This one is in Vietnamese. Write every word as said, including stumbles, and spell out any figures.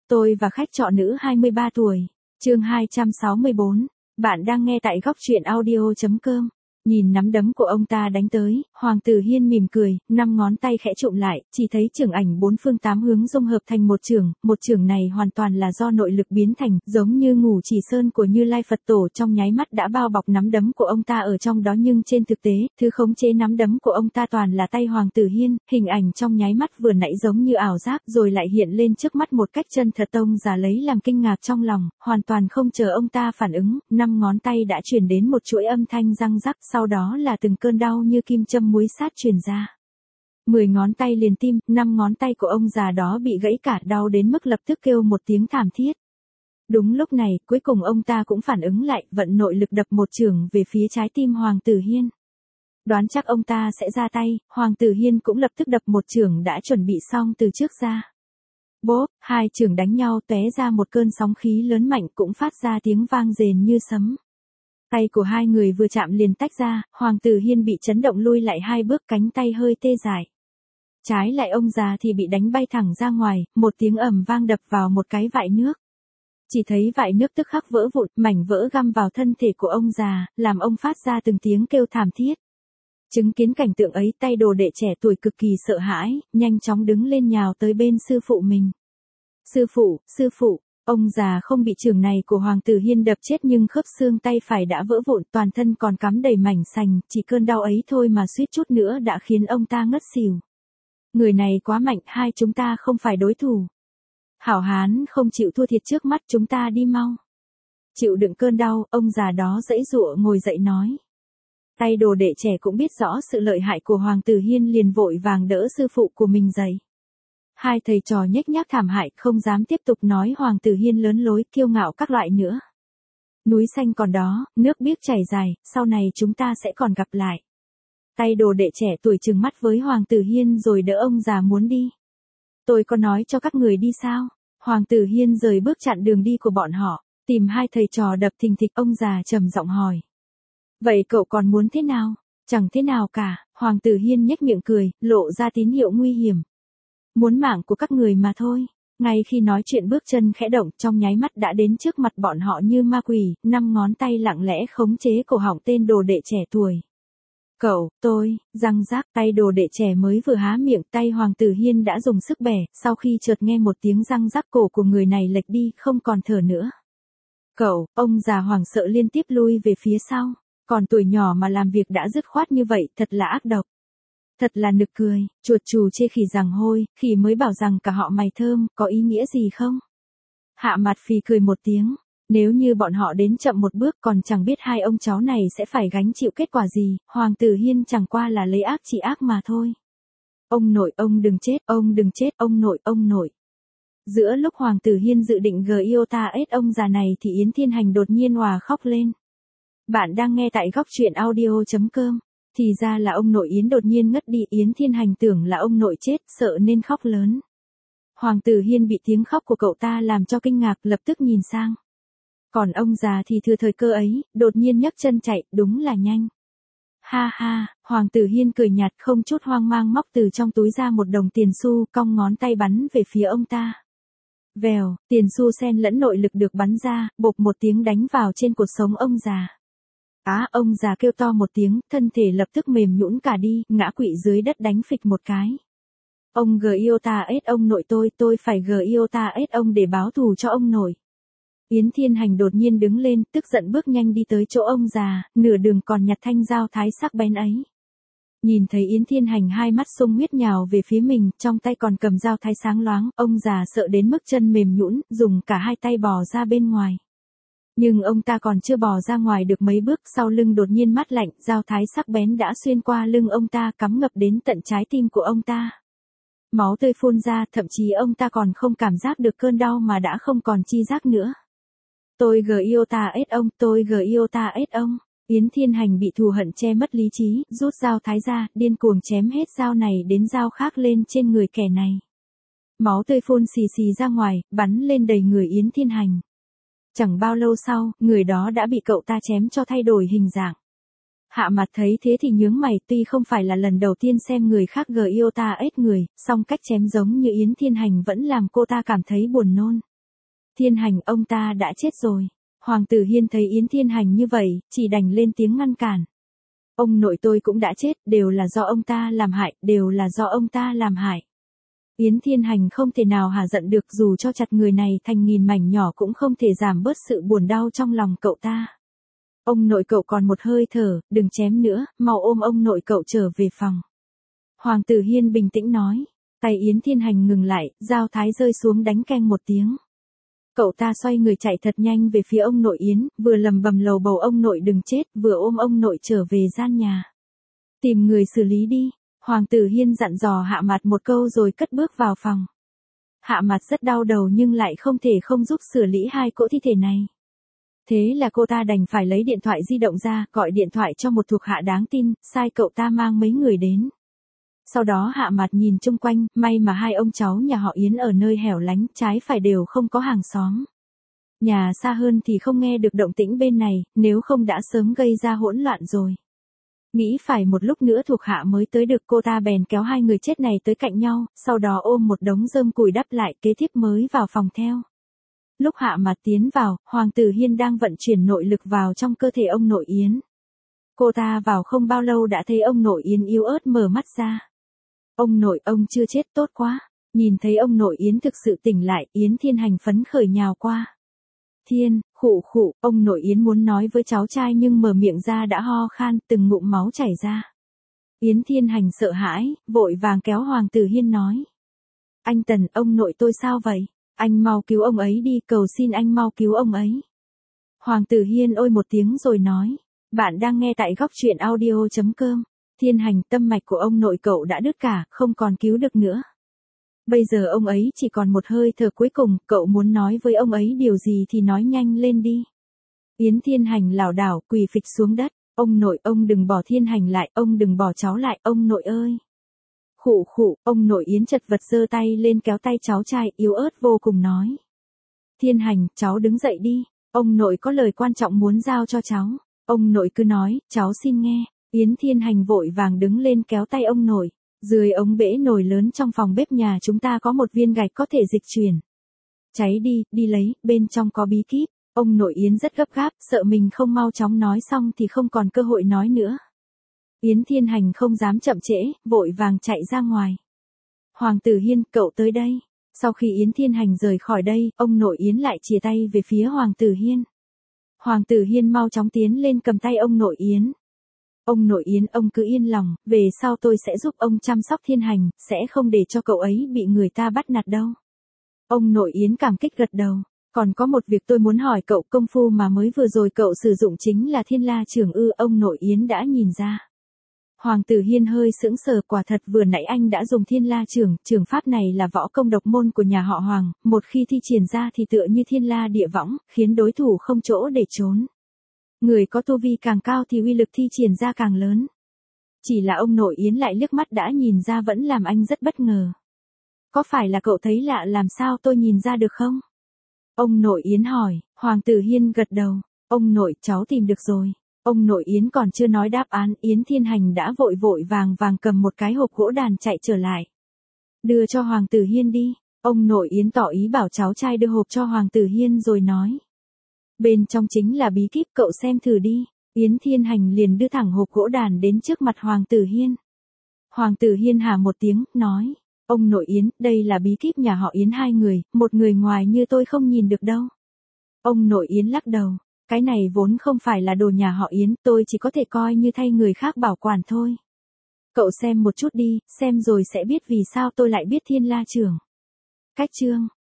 Tôi và khách trọ nữ hai mươi ba tuổi. Chương hai trăm sáu mươi bốn. Bạn đang nghe tại góc truyện audio chấm com. Nhìn nắm đấm của ông ta đánh tới, Hoàng Tử Hiên mỉm cười, năm ngón tay khẽ trụm lại, chỉ thấy chưởng ảnh bốn phương tám hướng dung hợp thành một chưởng, một chưởng này hoàn toàn là do nội lực biến thành, giống như ngũ chỉ sơn của Như Lai Phật Tổ trong nháy mắt đã bao bọc nắm đấm của ông ta ở trong đó, nhưng trên thực tế, thứ khống chế nắm đấm của ông ta toàn là tay Hoàng Tử Hiên, hình ảnh trong nháy mắt vừa nãy giống như ảo giác rồi lại hiện lên trước mắt một cách chân thật. Ông già lấy làm kinh ngạc trong lòng, hoàn toàn không chờ ông ta phản ứng, năm ngón tay đã truyền đến một chuỗi âm thanh răng rắc, sau đó là từng cơn đau như kim châm muối sát truyền ra. Mười ngón tay liền tim, năm ngón tay của ông già đó bị gãy cả, đau đến mức lập tức kêu một tiếng thảm thiết. Đúng lúc này, cuối cùng ông ta cũng phản ứng lại, vận nội lực đập một chưởng về phía trái tim Hoàng Tử Hiên. Đoán chắc ông ta sẽ ra tay, Hoàng Tử Hiên cũng lập tức đập một chưởng đã chuẩn bị xong từ trước ra. Bốp, hai chưởng đánh nhau tóe ra một cơn sóng khí lớn mạnh, cũng phát ra tiếng vang rền như sấm. Tay của hai người vừa chạm liền tách ra, Hoàng Tử Hiên bị chấn động lui lại hai bước, cánh tay hơi tê dại. Trái lại ông già thì bị đánh bay thẳng ra ngoài, một tiếng ầm vang đập vào một cái vại nước. Chỉ thấy vại nước tức khắc vỡ vụn, mảnh vỡ găm vào thân thể của ông già, làm ông phát ra từng tiếng kêu thảm thiết. Chứng kiến cảnh tượng ấy, tay đồ đệ trẻ tuổi cực kỳ sợ hãi, nhanh chóng đứng lên nhào tới bên sư phụ mình. Sư phụ, sư phụ. Ông già không bị chưởng này của Hoàng Tử Hiên đập chết, nhưng khớp xương tay phải đã vỡ vụn, toàn thân còn cắm đầy mảnh sành, chỉ cơn đau ấy thôi mà suýt chút nữa đã khiến ông ta ngất xỉu. Người này quá mạnh, hai chúng ta không phải đối thủ. Hảo hán không chịu thua thiệt trước mắt, chúng ta đi mau. Chịu đựng cơn đau, ông già đó giãy giụa ngồi dậy nói. Tay đồ đệ trẻ cũng biết rõ sự lợi hại của Hoàng Tử Hiên, liền vội vàng đỡ sư phụ của mình dậy. Hai thầy trò nhếch nhác thảm hại, không dám tiếp tục nói Hoàng Tử Hiên lớn lối, kiêu ngạo các loại nữa. Núi xanh còn đó, nước biếc chảy dài, sau này chúng ta sẽ còn gặp lại. Tay đồ đệ trẻ tuổi trừng mắt với Hoàng Tử Hiên rồi đỡ ông già muốn đi. Tôi có nói cho các người đi sao? Hoàng Tử Hiên rời bước chặn đường đi của bọn họ, tìm hai thầy trò đập thình thịch. Ông già trầm giọng hỏi. Vậy cậu còn muốn thế nào? Chẳng thế nào cả, Hoàng Tử Hiên nhếch miệng cười, lộ ra tín hiệu nguy hiểm. Muốn mạng của các người mà thôi. Ngay khi nói chuyện, bước chân khẽ động, trong nháy mắt đã đến trước mặt bọn họ như ma quỷ, năm ngón tay lặng lẽ khống chế cổ họng tên đồ đệ trẻ tuổi. Cậu, tôi, răng rác, tay đồ đệ trẻ mới vừa há miệng, tay Hoàng Tử Hiên đã dùng sức bẻ, sau khi chợt nghe một tiếng răng rắc, cổ của người này lệch đi, không còn thở nữa. Cậu, ông già hoảng sợ liên tiếp lui về phía sau, còn tuổi nhỏ mà làm việc đã dứt khoát như vậy, thật là ác độc. Thật là nực cười, chuột chù chê khỉ rằng hôi, khỉ mới bảo rằng cả họ mày thơm, có ý nghĩa gì không? Hạ Mạt phì cười một tiếng, nếu như bọn họ đến chậm một bước còn chẳng biết hai ông cháu này sẽ phải gánh chịu kết quả gì, Hoàng Tử Hiên chẳng qua là lấy ác trị ác mà thôi. Ông nội, ông đừng chết, ông đừng chết, ông nội, ông nội. Giữa lúc Hoàng Tử Hiên dự định gờ yêu ta ết ông già này thì Yến Thiên Hành đột nhiên òa khóc lên. Bạn đang nghe tại góc truyện audio chấm com. Thì ra là ông nội Yến đột nhiên ngất đi, Yến Thiên Hành tưởng là ông nội chết, sợ nên khóc lớn. Hoàng Tử Hiên bị tiếng khóc của cậu ta làm cho kinh ngạc, lập tức nhìn sang. Còn ông già thì thừa thời cơ ấy, đột nhiên nhấc chân chạy, đúng là nhanh. Ha ha, Hoàng Tử Hiên cười nhạt không chút hoang mang, móc từ trong túi ra một đồng tiền xu, cong ngón tay bắn về phía ông ta. Vèo, tiền xu xen lẫn nội lực được bắn ra, bộp một tiếng đánh vào trên cột sống ông già. Á, ông già kêu to một tiếng, thân thể lập tức mềm nhũn cả đi, ngã quỵ dưới đất đánh phịch một cái. Ông gờ yêu ta ết ông nội tôi, tôi phải gờ yêu ta ết ông để báo thù cho ông nội. Yến Thiên Hành đột nhiên đứng lên, tức giận bước nhanh đi tới chỗ ông già, nửa đường còn nhặt thanh dao thái sắc bén ấy. Nhìn thấy Yến Thiên Hành hai mắt sung huyết nhào về phía mình, trong tay còn cầm dao thái sáng loáng, ông già sợ đến mức chân mềm nhũn, dùng cả hai tay bò ra bên ngoài. Nhưng ông ta còn chưa bò ra ngoài được mấy bước, sau lưng đột nhiên mát lạnh, dao thái sắc bén đã xuyên qua lưng ông ta, cắm ngập đến tận trái tim của ông ta. Máu tươi phun ra, thậm chí ông ta còn không cảm giác được cơn đau mà đã không còn chi giác nữa. Tôi gờ yêu ta ết ông, tôi gờ yêu ta ết ông. Yến Thiên Hành bị thù hận che mất lý trí, rút dao thái ra, điên cuồng chém hết dao này đến dao khác lên trên người kẻ này. Máu tươi phun xì xì ra ngoài, bắn lên đầy người Yến Thiên Hành. Chẳng bao lâu sau, người đó đã bị cậu ta chém cho thay đổi hình dạng. Hạ Mặt thấy thế thì nhướng mày, tuy không phải là lần đầu tiên xem người khác gờ yêu ta ết người, song cách chém giống như Yến Thiên Hành vẫn làm cô ta cảm thấy buồn nôn. Thiên Hành, ông ta đã chết rồi. Hoàng tử Hiên thấy Yến Thiên Hành như vậy, chỉ đành lên tiếng ngăn cản. Ông nội tôi cũng đã chết, đều là do ông ta làm hại, đều là do ông ta làm hại. Yến Thiên Hành không thể nào hả giận được, dù cho chặt người này thành nghìn mảnh nhỏ cũng không thể giảm bớt sự buồn đau trong lòng cậu ta. Ông nội cậu còn một hơi thở, đừng chém nữa, mau ôm ông nội cậu trở về phòng. Hoàng tử Hiên bình tĩnh nói. Tay Yến Thiên Hành ngừng lại, dao thái rơi xuống đánh keng một tiếng. Cậu ta xoay người chạy thật nhanh về phía ông nội Yến, vừa lầm bầm lầu bầu ông nội đừng chết, vừa ôm ông nội trở về gian nhà. Tìm người xử lý đi. Hoàng tử Hiên dặn dò Hạ Mạt một câu rồi cất bước vào phòng. Hạ Mạt rất đau đầu nhưng lại không thể không giúp xử lý hai cỗ thi thể này. Thế là cô ta đành phải lấy điện thoại di động ra, gọi điện thoại cho một thuộc hạ đáng tin, sai cậu ta mang mấy người đến. Sau đó Hạ Mạt nhìn chung quanh, may mà hai ông cháu nhà họ Yến ở nơi hẻo lánh, trái phải đều không có hàng xóm. Nhà xa hơn thì không nghe được động tĩnh bên này, nếu không đã sớm gây ra hỗn loạn rồi. Nghĩ phải một lúc nữa thuộc hạ mới tới được, cô ta bèn kéo hai người chết này tới cạnh nhau, sau đó ôm một đống rơm củi đắp lại, kế tiếp mới vào phòng theo. Lúc Hạ Mạt tiến vào, Hoàng tử Hiên đang vận chuyển nội lực vào trong cơ thể ông nội Yến. Cô ta vào không bao lâu đã thấy ông nội Yến yếu ớt mở mắt ra. Ông nội, ông chưa chết, tốt quá. Nhìn thấy ông nội Yến thực sự tỉnh lại, Yến Thiên Hành phấn khởi nhào qua. Thiên, khụ khụ, ông nội Yến muốn nói với cháu trai nhưng mở miệng ra đã ho khan, từng ngụm máu chảy ra. Yến Thiên Hành sợ hãi, vội vàng kéo Hoàng tử Hiên nói. Anh Tần, ông nội tôi sao vậy? Anh mau cứu ông ấy đi, cầu xin anh mau cứu ông ấy. Hoàng tử Hiên ôi một tiếng rồi nói. Bạn đang nghe tại góc truyện audio chấm com. Thiên Hành, tâm mạch của ông nội cậu đã đứt cả, không còn cứu được nữa. Bây giờ ông ấy chỉ còn một hơi thở cuối cùng, cậu muốn nói với ông ấy điều gì thì nói nhanh lên đi. Yến Thiên Hành lảo đảo quỳ phịch xuống đất. Ông nội, ông đừng bỏ Thiên Hành lại, ông đừng bỏ cháu lại, ông nội ơi. Khụ khụ, ông nội Yến chật vật giơ tay lên kéo tay cháu trai, yếu ớt vô cùng nói. Thiên Hành, cháu đứng dậy đi, ông nội có lời quan trọng muốn giao cho cháu. Ông nội cứ nói, cháu xin nghe. Yến Thiên Hành vội vàng đứng lên kéo tay ông nội. Dưới ống bể nồi lớn trong phòng bếp nhà chúng ta có một viên gạch có thể dịch chuyển. Cháy đi, đi lấy, bên trong có bí kíp. Ông nội Yến rất gấp gáp, sợ mình không mau chóng nói xong thì không còn cơ hội nói nữa. Yến Thiên Hành không dám chậm trễ, vội vàng chạy ra ngoài. Hoàng tử Hiên, cậu tới đây. Sau khi Yến Thiên Hành rời khỏi đây, ông nội Yến lại chìa tay về phía Hoàng tử Hiên. Hoàng tử Hiên mau chóng tiến lên cầm tay ông nội Yến. Ông nội Yến, ông cứ yên lòng, về sau tôi sẽ giúp ông chăm sóc Thiên Hành, sẽ không để cho cậu ấy bị người ta bắt nạt đâu. Ông nội Yến cảm kích gật đầu. Còn có một việc tôi muốn hỏi cậu, công phu mà mới vừa rồi cậu sử dụng chính là Thiên La Chưởng ư? Ông nội Yến đã nhìn ra. Hoàng tử Hiên hơi sững sờ, quả thật vừa nãy anh đã dùng Thiên La Chưởng, trường pháp này là võ công độc môn của nhà họ Hoàng, một khi thi triển ra thì tựa như thiên la địa võng, khiến đối thủ không chỗ để trốn. Người có tu vi càng cao thì uy lực thi triển ra càng lớn. Chỉ là ông nội Yến lại liếc mắt đã nhìn ra vẫn làm anh rất bất ngờ. Có phải là cậu thấy lạ làm sao tôi nhìn ra được không? Ông nội Yến hỏi. Hoàng tử Hiên gật đầu. Ông nội, cháu tìm được rồi. Ông nội Yến còn chưa nói đáp án, Yến Thiên Hành đã vội vội vàng vàng cầm một cái hộp gỗ đàn chạy trở lại. Đưa cho Hoàng tử Hiên đi. Ông nội Yến tỏ ý bảo cháu trai đưa hộp cho Hoàng tử Hiên rồi nói. Bên trong chính là bí kíp, cậu xem thử đi. Yến Thiên Hành liền đưa thẳng hộp gỗ đàn đến trước mặt Hoàng tử Hiên. Hoàng tử Hiên hà một tiếng, nói. Ông nội Yến, đây là bí kíp nhà họ Yến hai người, một người ngoài như tôi không nhìn được đâu. Ông nội Yến lắc đầu. Cái này vốn không phải là đồ nhà họ Yến, tôi chỉ có thể coi như thay người khác bảo quản thôi. Cậu xem một chút đi, xem rồi sẽ biết vì sao tôi lại biết Thiên La Chưởng. Cách chương